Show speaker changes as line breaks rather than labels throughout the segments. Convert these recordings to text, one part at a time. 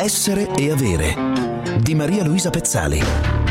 Essere e avere di Maria Luisa Pezzali.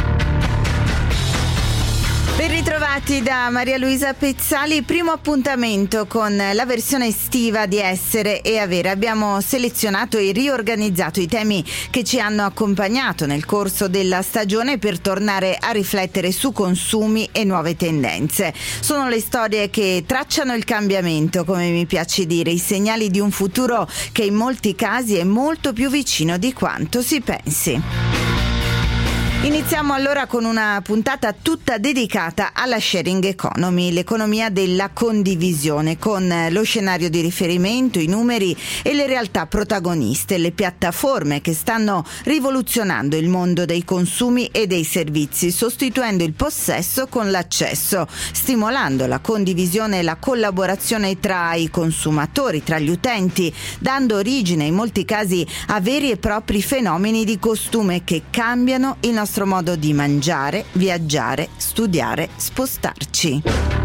Ben ritrovati da Maria Luisa Pezzali, primo appuntamento con la versione estiva di Essere e Avere. Abbiamo selezionato e riorganizzato i temi che ci hanno accompagnato nel corso della stagione per tornare a riflettere su consumi e nuove tendenze. Sono le storie che tracciano il cambiamento, come mi piace dire, i segnali di un futuro che in molti casi è molto più vicino di quanto si pensi. Iniziamo allora con una puntata tutta dedicata alla sharing economy, l'economia della condivisione, con lo scenario di riferimento, i numeri e le realtà protagoniste, le piattaforme che stanno rivoluzionando il mondo dei consumi e dei servizi, sostituendo il possesso con l'accesso, stimolando la condivisione e la collaborazione tra i consumatori, tra gli utenti, dando origine in molti casi a veri e propri fenomeni di costume che cambiano il nostro modo di mangiare, viaggiare, studiare, spostarci.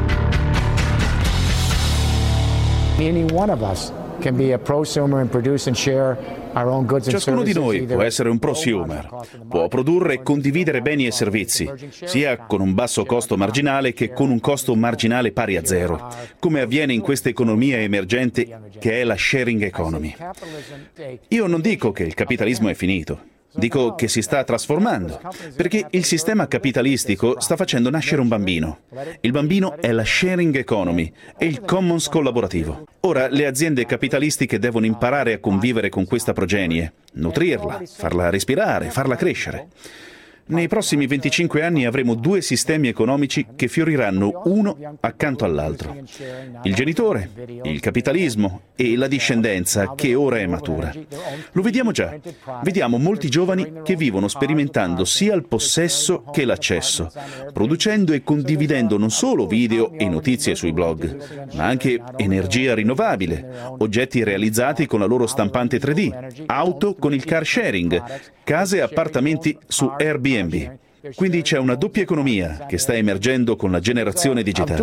Any one of us can be a prosumer and produce and share our own goods and services.
Ciascuno di noi può essere un prosumer, può produrre e condividere beni e servizi, sia con un basso costo marginale che con un costo marginale pari a zero, come avviene in questa economia emergente che è la sharing economy. Io non dico che il capitalismo è finito. Dico che si sta trasformando, perché il sistema capitalistico sta facendo nascere un bambino. Il bambino è la sharing economy, è il commons collaborativo. Ora le aziende capitalistiche devono imparare a convivere con questa progenie, nutrirla, farla respirare, farla crescere. Nei prossimi 25 anni avremo due sistemi economici che fioriranno uno accanto all'altro. Il genitore, il capitalismo e la discendenza che ora è matura. Lo vediamo già. Vediamo molti giovani che vivono sperimentando sia il possesso che l'accesso, producendo e condividendo non solo video e notizie sui blog, ma anche energia rinnovabile, oggetti realizzati con la loro stampante 3D, auto con il car sharing, case e appartamenti su Airbnb. Quindi c'è una doppia economia che sta emergendo con la generazione digitale.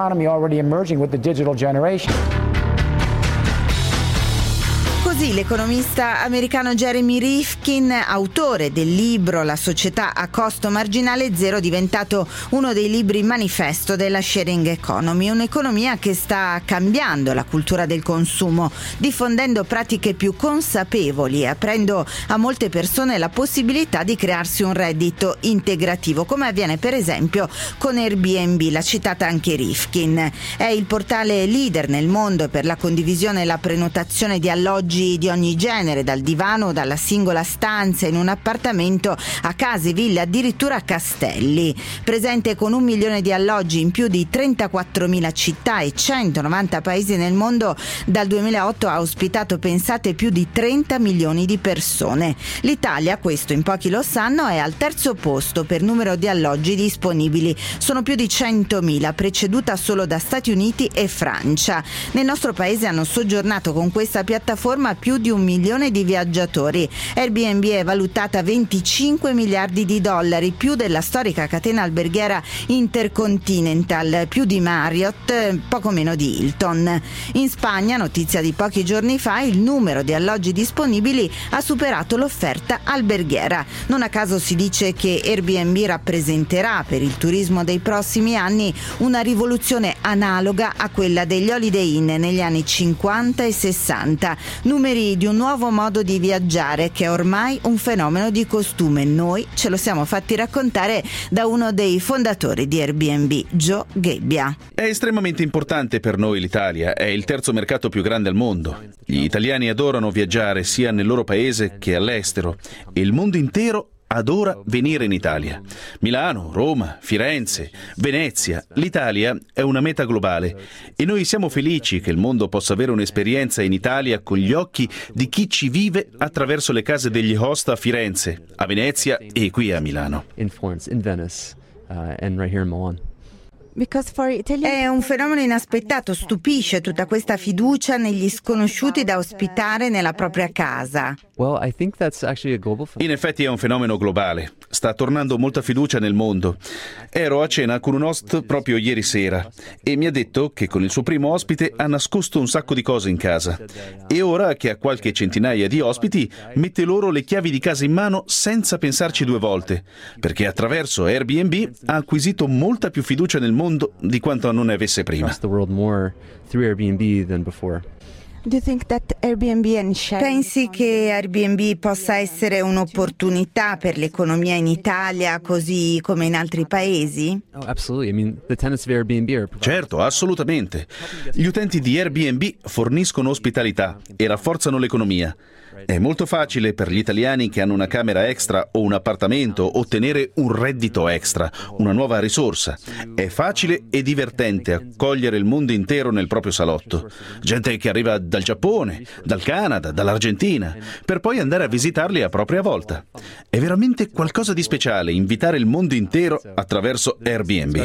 Così l'economista americano Jeremy Rifkin, autore del libro La società a costo marginale zero, diventato uno dei libri manifesto della sharing economy, un'economia che sta cambiando la cultura del consumo, diffondendo pratiche più consapevoli e aprendo a molte persone la possibilità di crearsi un reddito integrativo, come avviene per esempio con Airbnb, l'ha citata anche Rifkin. È il portale leader nel mondo per la condivisione e la prenotazione di alloggi di ogni genere, dal divano, dalla singola stanza in un appartamento a case, ville, addirittura castelli. Presente con 1 milione di alloggi in più di 34.000 città e 190 paesi nel mondo, dal 2008 ha ospitato, pensate, più di 30 milioni di persone. L'Italia, questo in pochi lo sanno, è al terzo posto per numero di alloggi disponibili. Sono più di 100.000, preceduta solo da Stati Uniti e Francia. Nel nostro paese hanno soggiornato con questa piattaforma più di 1 milione di viaggiatori. Airbnb è valutata a 25 miliardi di dollari, più della storica catena alberghiera Intercontinental, più di Marriott, poco meno di Hilton. In Spagna, notizia di pochi giorni fa, il numero di alloggi disponibili ha superato l'offerta alberghiera. Non a caso si dice che Airbnb rappresenterà per il turismo dei prossimi anni una rivoluzione analoga a quella degli Holiday Inn negli anni 50 e 60. Numeri di un nuovo modo di viaggiare che è ormai un fenomeno di costume. Noi ce lo siamo fatti raccontare da uno dei fondatori di Airbnb, Joe Gebbia.
È estremamente importante per noi l'Italia, è il terzo mercato più grande al mondo. Gli italiani adorano viaggiare sia nel loro paese che all'estero e il mondo intero adora venire in Italia. Milano, Roma, Firenze, Venezia. L'Italia è una meta globale e noi siamo felici che il mondo possa avere un'esperienza in Italia con gli occhi di chi ci vive attraverso le case degli host a Firenze, a Venezia e qui a Milano.
In Florence, in Venice, and right here in Milan.
È un fenomeno inaspettato, stupisce tutta questa fiducia negli sconosciuti da ospitare nella propria casa.
In effetti è un fenomeno globale. Sta tornando molta fiducia nel mondo. Ero a cena con un host proprio ieri sera e mi ha detto che con il suo primo ospite ha nascosto un sacco di cose in casa. E ora che ha qualche centinaia di ospiti, mette loro le chiavi di casa in mano senza pensarci due volte, perché attraverso Airbnb ha acquisito molta più fiducia nel mondo di quanto non ne avesse prima.
Pensi che Airbnb possa essere un'opportunità per l'economia in Italia così come in altri paesi?
Certo, assolutamente. Gli utenti di Airbnb forniscono ospitalità e rafforzano l'economia. È molto facile per gli italiani che hanno una camera extra o un appartamento ottenere un reddito extra, una nuova risorsa. È facile e divertente accogliere il mondo intero nel proprio salotto. Gente che arriva dal Giappone, dal Canada, dall'Argentina, per poi andare a visitarli a propria volta. È veramente qualcosa di speciale invitare il mondo intero attraverso Airbnb.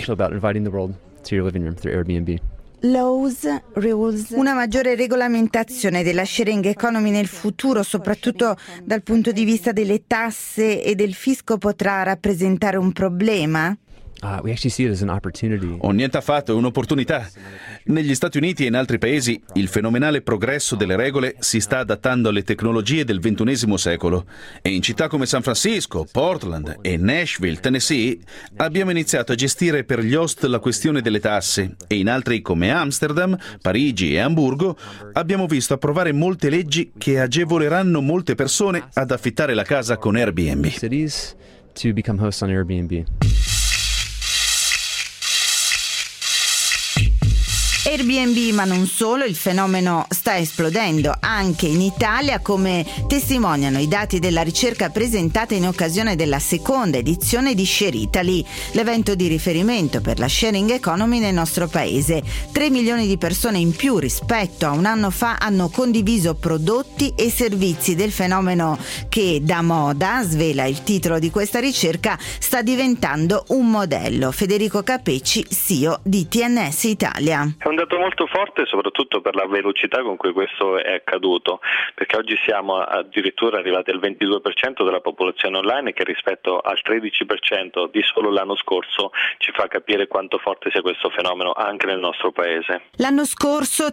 Una maggiore regolamentazione della sharing economy nel futuro, soprattutto dal punto di vista delle tasse e del fisco, potrà rappresentare un problema?
Oh, niente affatto, è un'opportunità. Negli Stati Uniti e in altri paesi il fenomenale progresso delle regole si sta adattando alle tecnologie del XXI secolo e in città come San Francisco, Portland e Nashville, Tennessee, abbiamo iniziato a gestire per gli host la questione delle tasse e in altri come Amsterdam, Parigi e Amburgo abbiamo visto approvare molte leggi che agevoleranno molte persone ad affittare la casa con Airbnb.
Airbnb, ma non solo, il fenomeno sta esplodendo anche in Italia, come testimoniano i dati della ricerca presentata in occasione della seconda edizione di Share Italy, l'evento di riferimento per la sharing economy nel nostro paese. 3 milioni di persone in più rispetto a un anno fa hanno condiviso prodotti e servizi del fenomeno che da moda, svela il titolo di questa ricerca, sta diventando un modello. Federico Capecci, CEO di TNS Italia.
È un dato molto forte soprattutto per la velocità con cui questo è accaduto, perché oggi siamo addirittura arrivati al 22% della popolazione online, che rispetto al 13% di solo l'anno scorso ci fa capire quanto forte sia questo fenomeno anche nel nostro paese.
L'anno scorso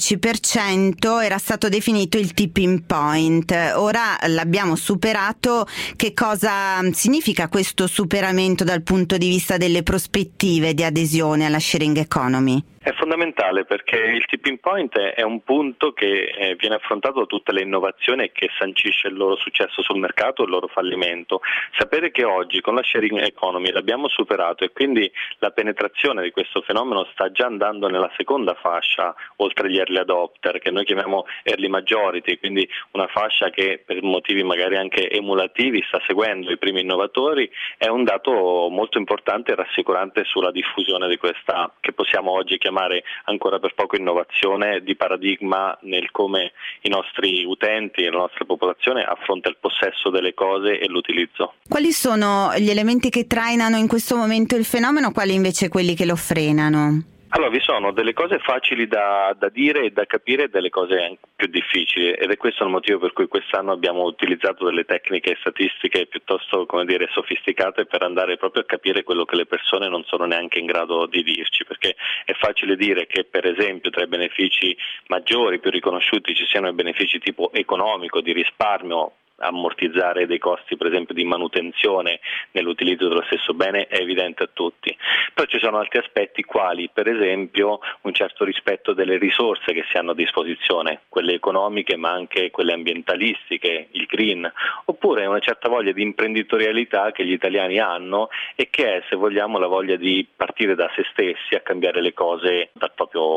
13% era stato definito il tipping point, ora l'abbiamo superato. Che cosa significa questo superamento dal punto di vista delle prospettive di adesione alla sharing economy?
È fondamentale perché il tipping point è un punto che viene affrontato da tutte le innovazioni che sancisce il loro successo sul mercato e il loro fallimento. Sapere che oggi con la sharing economy l'abbiamo superato e quindi la penetrazione di questo fenomeno sta già andando nella seconda fascia, oltre agli early adopter, che noi chiamiamo early majority, quindi una fascia che per motivi magari anche emulativi sta seguendo i primi innovatori, è un dato molto importante e rassicurante sulla diffusione di questa, che possiamo oggi chiamare ancora per poco innovazione di paradigma nel come i nostri utenti e la nostra popolazione affronta il possesso delle cose e l'utilizzo.
Quali sono gli elementi che trainano in questo momento il fenomeno, quali invece quelli che lo frenano?
Allora, vi sono delle cose facili da dire e da capire e delle cose più difficili, ed è questo il motivo per cui quest'anno abbiamo utilizzato delle tecniche statistiche piuttosto, sofisticate per andare proprio a capire quello che le persone non sono neanche in grado di dirci, perché è facile dire che per esempio tra i benefici maggiori, più riconosciuti, ci siano i benefici tipo economico, di risparmio, ammortizzare dei costi per esempio di manutenzione nell'utilizzo dello stesso bene, è evidente a tutti. Poi ci sono altri aspetti quali per esempio un certo rispetto delle risorse che si hanno a disposizione, quelle economiche ma anche quelle ambientalistiche, il green, oppure una certa voglia di imprenditorialità che gli italiani hanno e che è, se vogliamo, la voglia di partire da se stessi a cambiare le cose dal proprio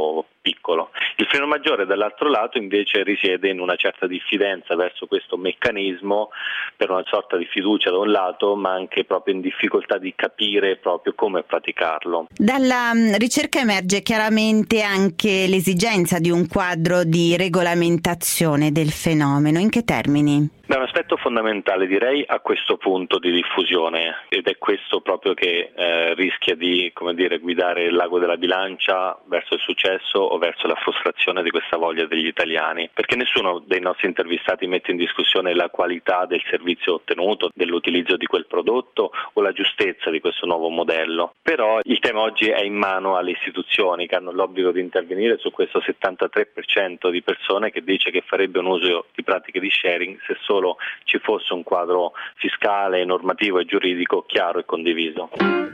piccolo. Il freno maggiore dall'altro lato invece risiede in una certa diffidenza verso questo meccanismo, per una sorta di fiducia da un lato, ma anche proprio in difficoltà di capire proprio come praticarlo.
Dalla ricerca emerge chiaramente anche l'esigenza di un quadro di regolamentazione del fenomeno. In che termini?
È un aspetto fondamentale, direi, a questo punto di diffusione, ed è questo proprio che rischia di, guidare il lago della bilancia verso il successo o verso la frustrazione di questa voglia degli italiani, perché nessuno dei nostri intervistati mette in discussione la qualità del servizio ottenuto, dell'utilizzo di quel prodotto o la giustezza di questo nuovo modello. Però il tema oggi è in mano alle istituzioni, che hanno l'obbligo di intervenire su questo 73% di persone che dice che farebbe un uso di pratiche di sharing se solo ci fosse un quadro fiscale, normativo e giuridico chiaro e condiviso.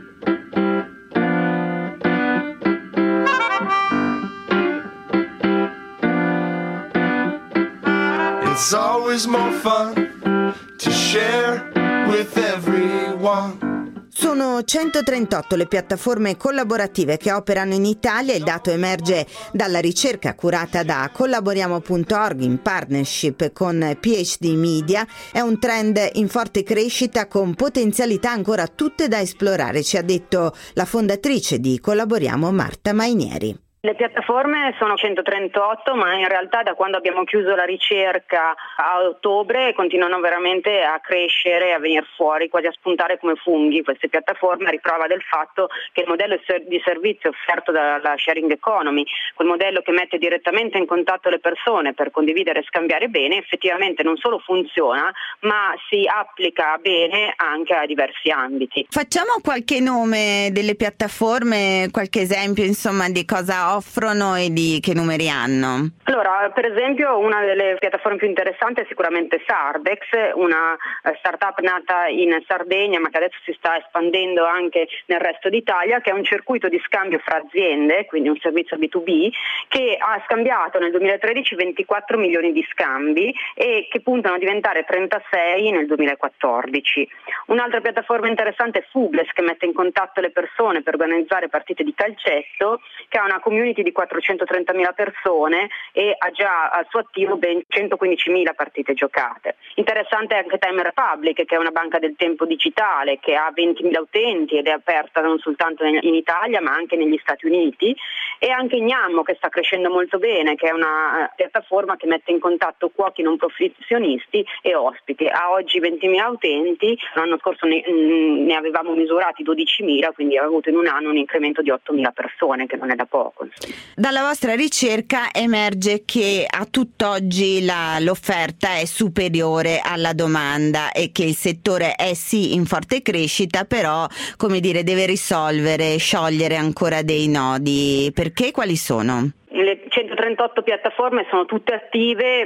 It's always more fun to share with everyone.
Sono 138 le piattaforme collaborative che operano in Italia. Il dato emerge dalla ricerca curata da collaboriamo.org in partnership con PhD Media. È un trend in forte crescita con potenzialità ancora tutte da esplorare, ci ha detto la fondatrice di Collaboriamo, Marta Mainieri.
Le piattaforme sono 138, ma in realtà da quando abbiamo chiuso la ricerca a ottobre continuano veramente a crescere, a venire fuori, quasi a spuntare come funghi queste piattaforme, a riprova del fatto che il modello di servizio offerto dalla sharing economy, quel modello che mette direttamente in contatto le persone per condividere e scambiare bene, effettivamente non solo funziona, ma si applica bene anche a diversi ambiti.
Facciamo qualche nome delle piattaforme, qualche esempio insomma di cosa offrono e di che numeri hanno?
Allora, per esempio, una delle piattaforme più interessanti è sicuramente Sardex, una startup nata in Sardegna ma che adesso si sta espandendo anche nel resto d'Italia, che è un circuito di scambio fra aziende, quindi un servizio B2B, che ha scambiato nel 2013 24 milioni di scambi e che puntano a diventare 36 nel 2014. Un'altra piattaforma interessante è Fubles, che mette in contatto le persone per organizzare partite di calcetto, che ha una community di 430.000 persone e ha già al suo attivo ben 115.000 partite giocate. Interessante è anche Time Republic, che è una banca del tempo digitale che ha 20.000 utenti ed è aperta non soltanto in Italia ma anche negli Stati Uniti, e anche Gnammo, che sta crescendo molto bene, che è una piattaforma che mette in contatto cuochi non professionisti e ospiti. Ha oggi 20.000 utenti, l'anno scorso ne avevamo misurati 12.000, quindi ha avuto in un anno un incremento di 8.000 persone, che non è da poco.
Dalla vostra ricerca emerge che a tutt'oggi l'offerta è superiore alla domanda e che il settore è sì in forte crescita, però deve sciogliere ancora dei nodi. Perché? Quali sono?
Le 138 piattaforme sono tutte attive,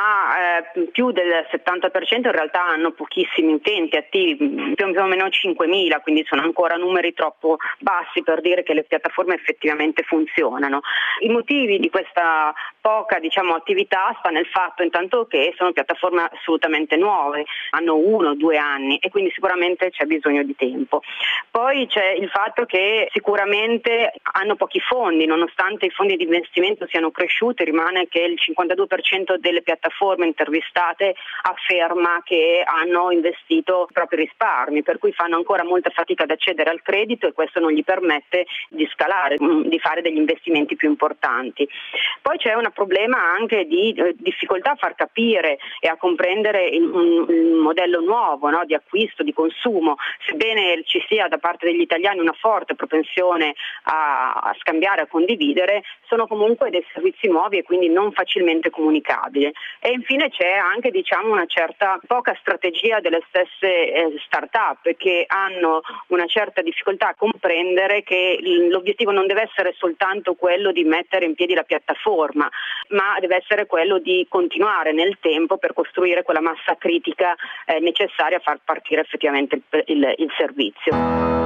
ma più del 70% in realtà hanno pochissimi utenti attivi, più o meno 5.000, quindi sono ancora numeri troppo bassi per dire che le piattaforme effettivamente funzionano. I motivi di questa poca attività sta nel fatto intanto che sono piattaforme assolutamente nuove, hanno 1 o 2 anni e quindi sicuramente c'è bisogno di tempo. Poi c'è il fatto che sicuramente hanno pochi fondi, nonostante i fondi di investimento siano cresciuti, rimane che il 52% delle piattaforme intervistate afferma che hanno investito i propri risparmi, per cui fanno ancora molta fatica ad accedere al credito e questo non gli permette di scalare, di fare degli investimenti più importanti. Poi c'è un problema anche di difficoltà a far capire e a comprendere un modello nuovo, di acquisto, di consumo. Sebbene ci sia da parte degli italiani una forte propensione a scambiare, a condividere, sono comunque dei servizi nuovi e quindi non facilmente comunicabili. E infine c'è anche una certa poca strategia delle stesse start-up, che hanno una certa difficoltà a comprendere che l'obiettivo non deve essere soltanto quello di mettere in piedi la piattaforma, ma deve essere quello di continuare nel tempo per costruire quella massa critica necessaria a far partire effettivamente il servizio.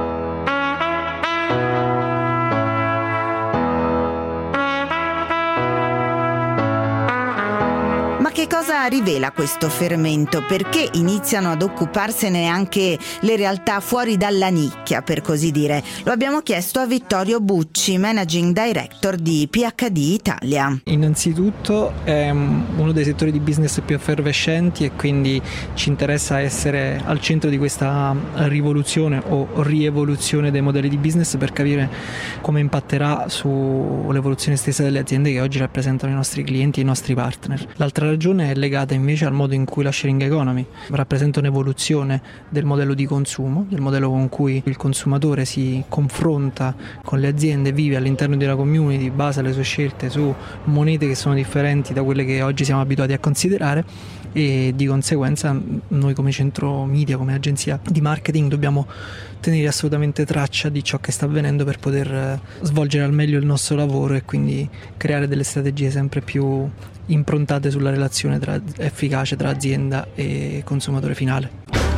Che Che cosa rivela questo fermento? Perché iniziano ad occuparsene anche le realtà fuori dalla nicchia, per così dire? Lo abbiamo chiesto a Vittorio Bucci, Managing Director di PhD Italia.
Innanzitutto è uno dei settori di business più effervescenti e quindi ci interessa essere al centro di questa rivoluzione o rievoluzione dei modelli di business per capire come impatterà sull'evoluzione stessa delle aziende che oggi rappresentano i nostri clienti e i nostri partner. L'altra ragione è legata invece al modo in cui la sharing economy rappresenta un'evoluzione del modello di consumo, del modello con cui il consumatore si confronta con le aziende, vive all'interno di una community, basa le sue scelte su monete che sono differenti da quelle che oggi siamo abituati a considerare, e di conseguenza noi come centro media, come agenzia di marketing, dobbiamo tenere assolutamente traccia di ciò che sta avvenendo per poter svolgere al meglio il nostro lavoro e quindi creare delle strategie sempre più improntate sulla relazione efficace tra azienda e consumatore finale.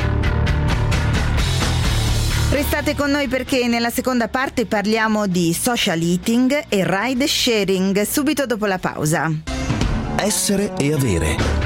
Restate con noi perché nella seconda parte parliamo di social eating e ride sharing, subito dopo la pausa.
Essere e avere.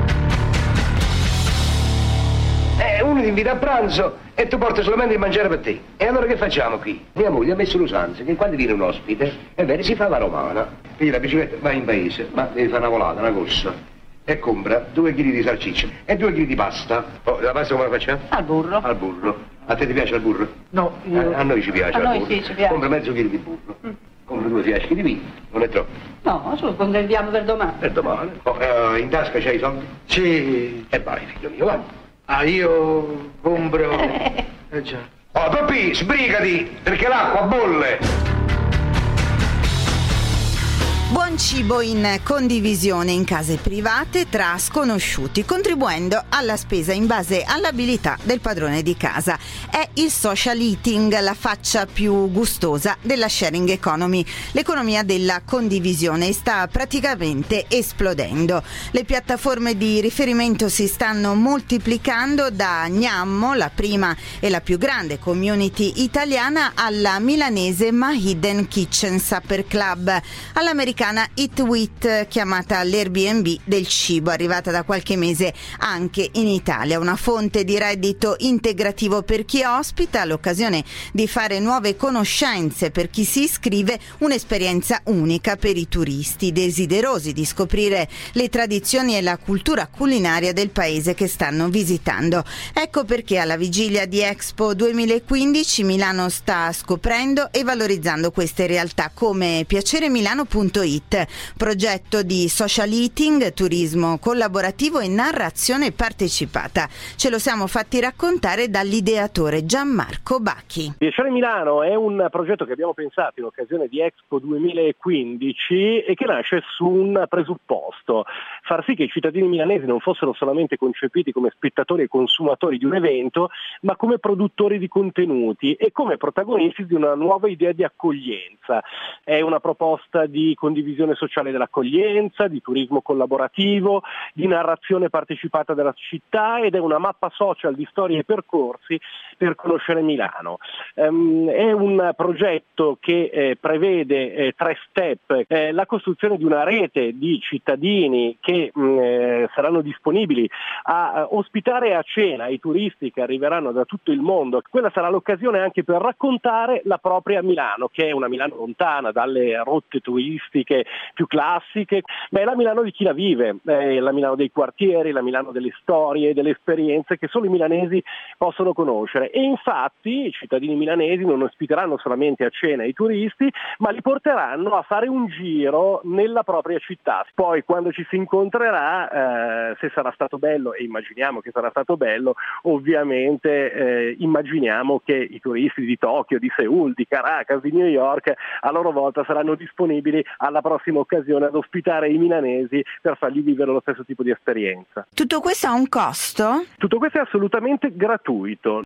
Uno ti invita a pranzo e tu porti solamente il mangiare per te. E allora che facciamo qui? Mia moglie ha messo l'usanza che quando viene un ospite, è vero, si fa la romana. Quindi la bicicletta va in paese, ma devi fare una volata, una corsa, e compra 2 kg di salsiccia e 2 kg di pasta. Oh, la pasta come la facciamo?
Al burro.
Al burro. A te ti piace il burro?
No.
A noi ci piace.
A noi sì, ci piace.
Compra mezzo chilo di burro. Compra 2 fiaschi di vino, non è troppo.
No, solo conserviamo per domani.
Per domani. Oh, in tasca c'hai i soldi? Sì. E vai, figlio mio, vai. Io compro. Già. Oh, Toppi, sbrigati, perché l'acqua bolle.
Buon cibo in condivisione in case private tra sconosciuti, contribuendo alla spesa in base all'abilità del padrone di casa. È il social eating, la faccia più gustosa della sharing economy, l'economia della condivisione, sta praticamente esplodendo. Le piattaforme di riferimento si stanno moltiplicando, da Gnammo, la prima e la più grande community italiana, alla milanese My Hidden Kitchen Supper Club, all'americana Eat With, chiamata l'Airbnb del cibo, arrivata da qualche mese anche in Italia, una fonte di reddito integrativo per chi ospita, l'occasione di fare nuove conoscenze per chi si iscrive, un'esperienza unica per i turisti desiderosi di scoprire le tradizioni e la cultura culinaria del paese che stanno visitando. Ecco perché alla vigilia di Expo 2015 Milano sta scoprendo e valorizzando queste realtà, come piaceremilano.it, progetto di social eating, turismo collaborativo e narrazione partecipata. Ce lo siamo fatti raccontare dall'ideatore Gianmarco Bacchi.
Piacere Milano è un progetto che abbiamo pensato in occasione di Expo 2015 e che nasce su un presupposto: far sì che i cittadini milanesi non fossero solamente concepiti come spettatori e consumatori di un evento, ma come produttori di contenuti e come protagonisti di una nuova idea di accoglienza. È una proposta di condivisione sociale dell'accoglienza, di turismo collaborativo, di narrazione partecipata della città, ed è una mappa social di storie e percorsi per conoscere Milano. È un progetto che prevede 3 step: la costruzione di una rete di cittadini che saranno disponibili a ospitare a cena i turisti che arriveranno da tutto il mondo. Quella sarà l'occasione anche per raccontare la propria Milano, che è una Milano lontana dalle rotte turistiche più classiche, ma è la Milano di chi la vive, è la Milano dei quartieri, la Milano delle storie, delle esperienze che solo i milanesi possono conoscere. E infatti i cittadini milanesi non ospiteranno solamente a cena i turisti, ma li porteranno a fare un giro nella propria città. Poi quando ci si incontrerà, se sarà stato bello, e immaginiamo che sarà stato bello, ovviamente immaginiamo che i turisti di Tokyo, di Seul, di Caracas, di New York a loro volta saranno disponibili alla prossima occasione ad ospitare i milanesi per fargli vivere lo stesso tipo di esperienza.
Tutto questo ha un costo?
Tutto questo è assolutamente gratuito.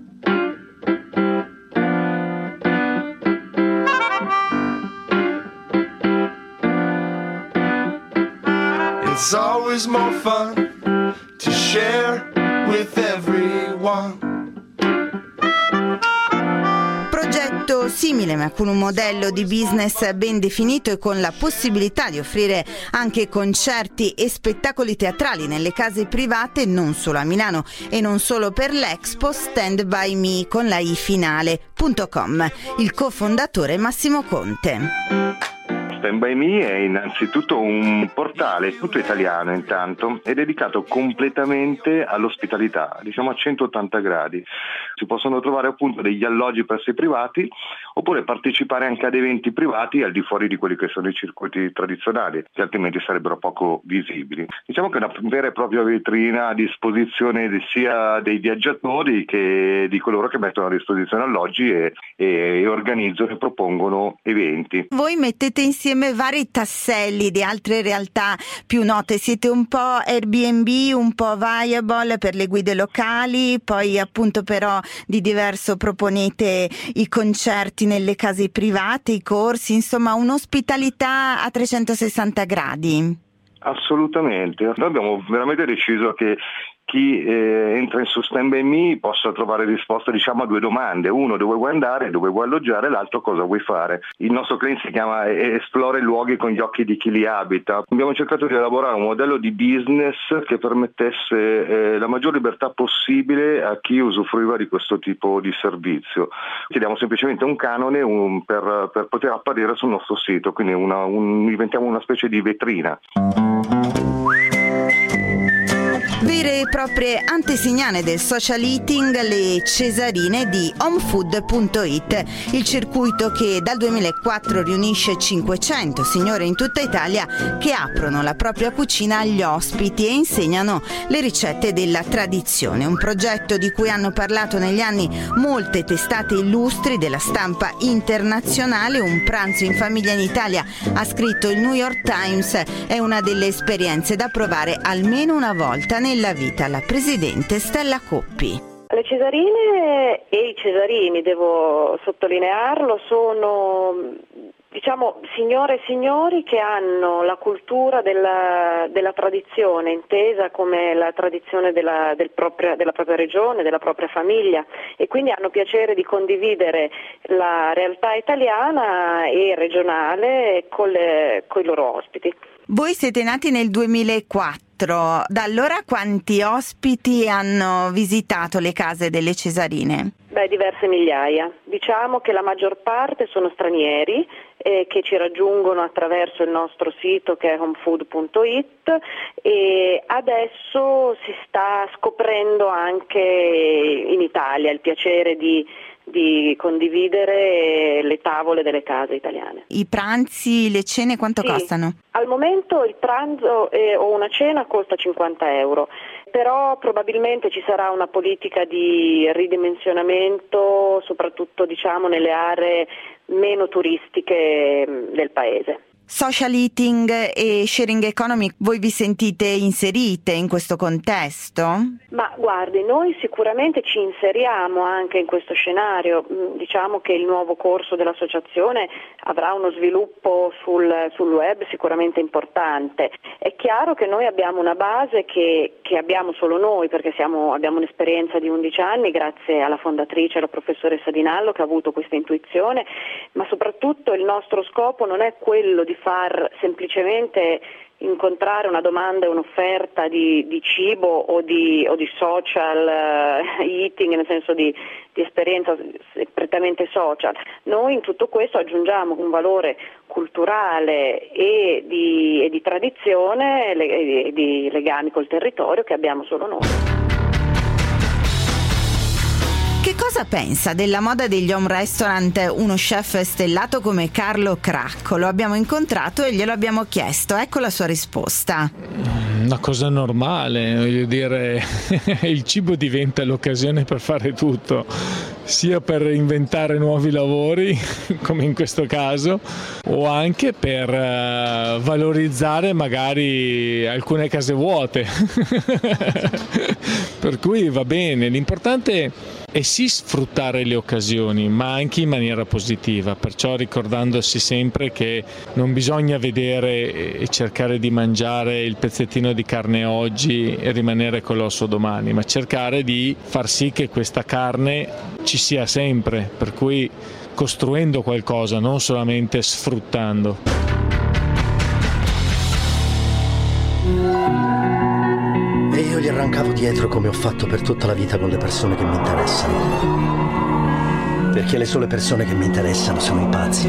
It's always more fun to share with everyone.
Progetto simile ma con un modello di business ben definito e con la possibilità di offrire anche concerti e spettacoli teatrali nelle case private, non solo a Milano e non solo per l'Expo. Stand by Me con la I finale.com. Il cofondatore Massimo Conte.
Stand by Me è innanzitutto un portale tutto italiano intanto, è dedicato completamente all'ospitalità, diciamo a 180 gradi. Si possono trovare appunto degli alloggi per sé privati oppure partecipare anche ad eventi privati al di fuori di quelli che sono i circuiti tradizionali, che altrimenti sarebbero poco visibili. Diciamo che è una vera e propria vetrina a disposizione sia dei viaggiatori che di coloro che mettono a disposizione alloggi e organizzano e propongono eventi.
Voi mettete insieme vari tasselli di altre realtà più note, siete un po' Airbnb, un po' Viable per le guide locali, poi appunto però di diverso proponete i concerti nelle case private, i corsi, insomma un'ospitalità a 360 gradi.
Assolutamente, noi abbiamo veramente deciso che chi entra su Stand by Me possa trovare risposta diciamo a due domande: uno, dove vuoi andare, dove vuoi alloggiare, l'altro, cosa vuoi fare. Il nostro cliente si chiama Esplora i luoghi con gli occhi di chi li abita. Abbiamo cercato di elaborare un modello di business che permettesse la maggior libertà possibile a chi usufruiva di questo tipo di servizio. Chiediamo semplicemente un canone per poter apparire sul nostro sito, quindi diventiamo una specie di vetrina.
Vere e proprie antesignane del social eating, le Cesarine di homefood.it, il circuito che dal 2004 riunisce 500 signore in tutta Italia che aprono la propria cucina agli ospiti e insegnano le ricette della tradizione. Un progetto di cui hanno parlato negli anni molte testate illustri della stampa internazionale. Un pranzo in famiglia in Italia, ha scritto il New York Times, è una delle esperienze da provare almeno una volta nella vita. La presidente Stella Coppi.
Le Cesarine e i Cesarini, devo sottolinearlo, sono signore e signori che hanno la cultura della tradizione, intesa come la tradizione della propria regione, della propria famiglia, e quindi hanno piacere di condividere la realtà italiana e regionale con i loro ospiti.
Voi siete nati nel 2004. Da allora quanti ospiti hanno visitato le case delle Cesarine?
Diverse migliaia. Diciamo che la maggior parte sono stranieri che ci raggiungono attraverso il nostro sito che è homefood.it, e adesso si sta scoprendo anche in Italia il piacere di condividere le tavole delle case italiane.
I pranzi, le cene quanto costano?
Al momento il pranzo o una cena costa 50 euro, però probabilmente ci sarà una politica di ridimensionamento, soprattutto nelle aree meno turistiche del paese.
Social eating e sharing economy, voi vi sentite inserite in questo contesto?
Ma guardi, noi sicuramente ci inseriamo anche in questo scenario. Diciamo che il nuovo corso dell'associazione avrà uno sviluppo sul web sicuramente importante. È chiaro che noi abbiamo una base che abbiamo solo noi, perché abbiamo un'esperienza di 11 anni grazie alla fondatrice, la professoressa Di Nallo, che ha avuto questa intuizione, ma soprattutto il nostro scopo non è quello di far semplicemente incontrare una domanda e un'offerta di cibo o di social eating, nel senso di esperienza prettamente social. Noi in tutto questo aggiungiamo un valore culturale e di tradizione e di legami col territorio che abbiamo solo noi.
Che cosa pensa della moda degli home restaurant uno chef stellato come Carlo Cracco? Lo abbiamo incontrato e glielo abbiamo chiesto. Ecco la sua risposta.
Una cosa normale, voglio dire, il cibo diventa l'occasione per fare tutto, sia per inventare nuovi lavori, come in questo caso, o anche per valorizzare magari alcune case vuote. Per cui va bene, l'importante è sì sfruttare le occasioni, ma anche in maniera positiva, perciò ricordandosi sempre che non bisogna vedere e cercare di mangiare il pezzettino di carne oggi e rimanere con l'osso domani, ma cercare di far sì che questa carne ci sia sempre, per cui costruendo qualcosa, non solamente sfruttando.
E io gli arrancavo dietro come ho fatto per tutta la vita con le persone che mi interessano. Perché le sole persone che mi interessano sono i pazzi.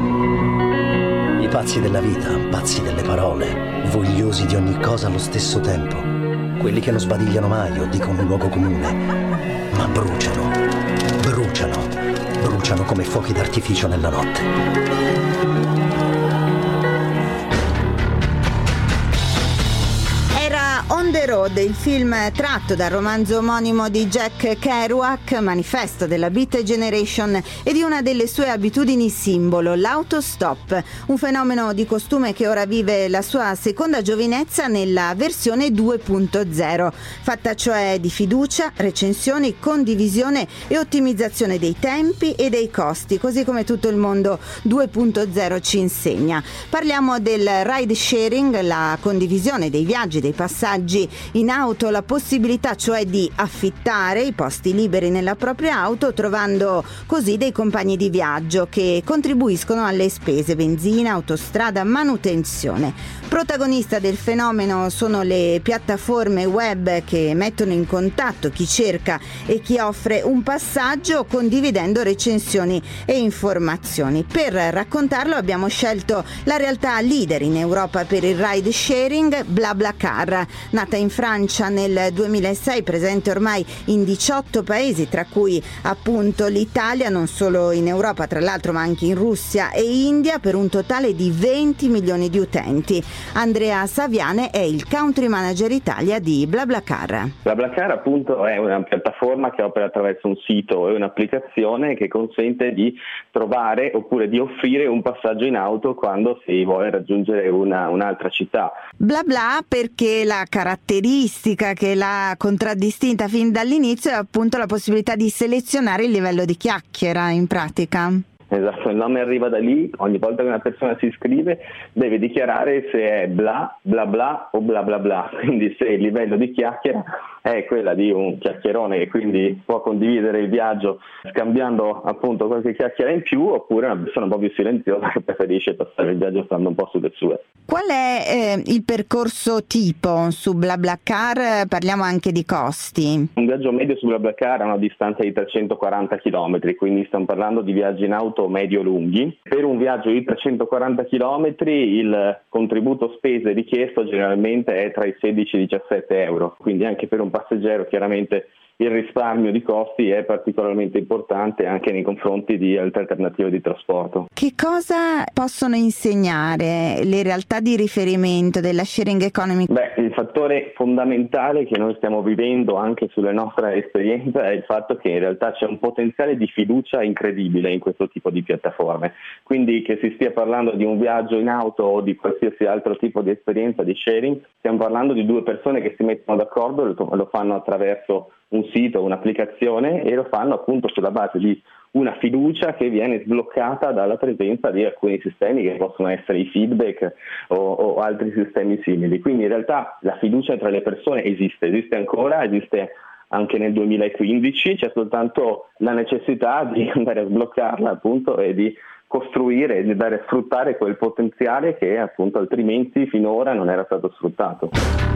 I pazzi della vita, pazzi delle parole, vogliosi di ogni cosa allo stesso tempo. Quelli che non sbadigliano mai o dicono un luogo comune, ma bruciano come fuochi d'artificio nella notte.
On the Road, il film tratto dal romanzo omonimo di Jack Kerouac, manifesto della Beat Generation e di una delle sue abitudini simbolo, l'autostop, un fenomeno di costume che ora vive la sua seconda giovinezza nella versione 2.0, fatta cioè di fiducia, recensioni, condivisione e ottimizzazione dei tempi e dei costi, così come tutto il mondo 2.0 ci insegna. Parliamo del ride sharing, la condivisione dei viaggi, dei passaggi in auto, la possibilità cioè di affittare i posti liberi nella propria auto, trovando così dei compagni di viaggio che contribuiscono alle spese benzina, autostrada, manutenzione. Protagonista del fenomeno sono le piattaforme web che mettono in contatto chi cerca e chi offre un passaggio, condividendo recensioni e informazioni. Per raccontarlo abbiamo scelto la realtà leader in Europa per il ride sharing, BlaBlaCar. Nata in Francia nel 2006, presente ormai in 18 paesi, tra cui appunto l'Italia, non solo in Europa tra l'altro ma anche in Russia e India, per un totale di 20 milioni di utenti. Andrea Saviane è il country manager Italia di BlaBlaCar.
BlaBlaCar appunto è una piattaforma che opera attraverso un sito e un'applicazione che consente di trovare oppure di offrire un passaggio in auto quando si vuole raggiungere un'altra città.
BlaBla perché la caratteristica che l'ha contraddistinta fin dall'inizio è appunto la possibilità di selezionare il livello di chiacchiera in pratica.
Esatto, il nome arriva da lì, ogni volta che una persona si iscrive deve dichiarare se è bla bla bla o bla bla bla, quindi se il livello di chiacchiera è quella di un chiacchierone che quindi può condividere il viaggio scambiando appunto qualche chiacchiera in più, oppure una persona un po' più silenziosa che preferisce passare il viaggio stando un po' sulle sue.
Qual è il percorso tipo su BlaBlaCar? Parliamo anche di costi.
Un viaggio medio su BlaBlaCar ha una distanza di 340 km, quindi stiamo parlando di viaggi in auto medio-lunghi. Per un viaggio di 340 km il contributo spese richiesto generalmente è tra i 16 e i 17 euro, quindi anche per un passeggero chiaramente il risparmio di costi è particolarmente importante anche nei confronti di altre alternative di trasporto.
Che cosa possono insegnare le realtà di riferimento della sharing economy?
Il fattore fondamentale che noi stiamo vivendo anche sulla nostra esperienza è il fatto che in realtà c'è un potenziale di fiducia incredibile in questo tipo di piattaforme, quindi che si stia parlando di un viaggio in auto o di qualsiasi altro tipo di esperienza di sharing, stiamo parlando di due persone che si mettono d'accordo e lo fanno attraverso un sito, un'applicazione, e lo fanno appunto sulla base di una fiducia che viene sbloccata dalla presenza di alcuni sistemi che possono essere i feedback o altri sistemi simili. Quindi in realtà la fiducia tra le persone esiste ancora, esiste anche nel 2015, c'è soltanto la necessità di andare a sbloccarla appunto e di costruire e di andare a sfruttare quel potenziale che appunto altrimenti finora non era stato sfruttato.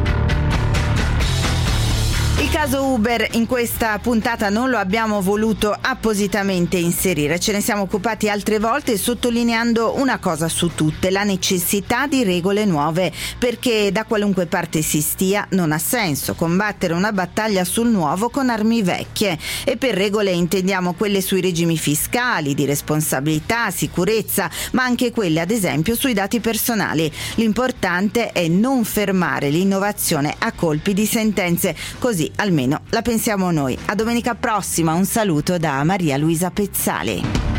Il caso Uber in questa puntata non lo abbiamo voluto appositamente inserire, ce ne siamo occupati altre volte sottolineando una cosa su tutte: la necessità di regole nuove, perché da qualunque parte si stia non ha senso combattere una battaglia sul nuovo con armi vecchie, e per regole intendiamo quelle sui regimi fiscali, di responsabilità, sicurezza, ma anche quelle ad esempio sui dati personali. L'importante è non fermare l'innovazione a colpi di sentenze, così almeno la pensiamo noi. A domenica prossima, un saluto da Maria Luisa Pezzali.